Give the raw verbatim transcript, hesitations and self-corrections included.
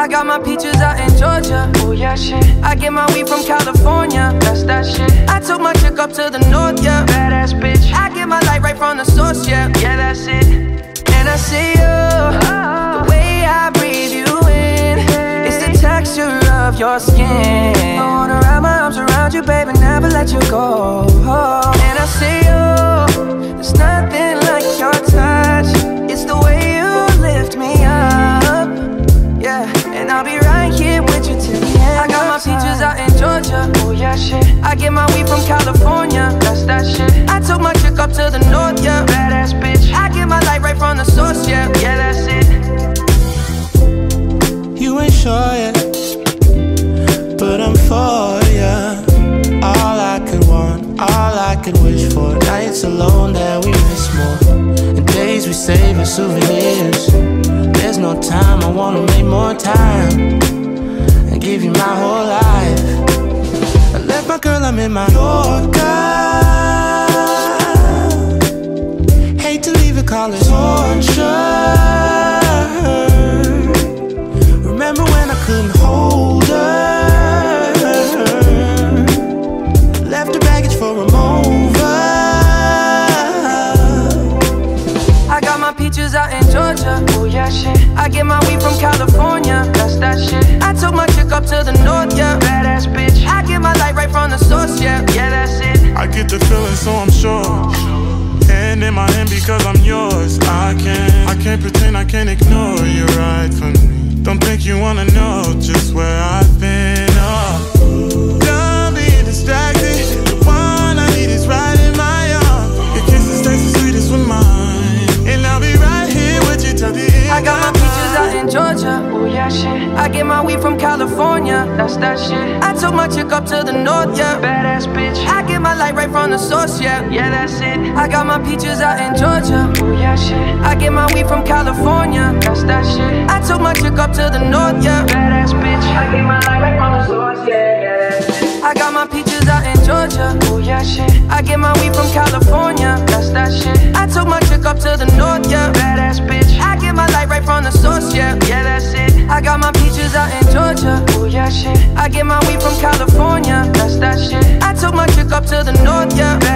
I got my peaches out in Georgia. Oh yeah, shit. I get my weed from California. That's that shit. I took my chick up to the north, yeah. Badass bitch. I get my light right from the source, yeah. Yeah, that's it. And I see you, oh. The way I breathe you in, it's the texture of your skin. I wanna wrap my arms around you, baby, never let you go. Oh. And I see you, there's nothing like your touch. It's the way you lift me up, yeah. And I'll be right here with you till the end. I got my peaches out in Georgia. Oh yeah, shit. I get my weed from California. That's that shit. I took my chick up to the north, yeah. Badass bitch. I get my light right from the source, yeah. Yeah, that's it. You ain't sure yet, but I'm for ya. All I could want, all I could wish for. Nights alone that we miss more, and days we save as souvenirs. There's no time, I wanna make more time and give you my whole life. I left my girl, I'm in my Yorker. Hate to leave it, call it torture. Remember when I couldn't hold her? Left her baggage for a mover. I got my peaches out in Georgia. Oh yeah, shit. I get my weed from California. That's that shit. I took my chick up to the north, yeah. Badass bitch. I get my light right from the source, yeah. Yeah, that's it. I get the feeling, so I'm sure. Hand in my hand because I'm yours. I can't, I can't pretend, I can't ignore you right from me. Don't think you wanna know just where I've been. Oh, don't be distracted. The one I need is right in my arms. Your kisses taste the sweetest with mine, and I'll be right here with you till the end. I got my peaches out in Georgia. Oh yeah, shit. I get my weed from California. That's that shit. I took my chick up to the north, yeah. Badass bitch. I get my light right from the source, yeah. Yeah, that's it. I got my peaches out in Georgia. Oh yeah, shit. I get my weed from California. That's that shit. I took my chick up to the north, yeah. Badass bitch. I get my light right from the source, yeah. Yeah, that's it. I got my peaches out in Georgia. Oh yeah, shit. I get my weed from California. That's that shit. I took my chick up to the north, yeah. Badass bitch. I get my light right from the source, yeah. Yeah, that's it. I got my peaches out in Georgia. Oh yeah, shit. I get my weed from California. That's that shit. I took my chick up to the north, yeah.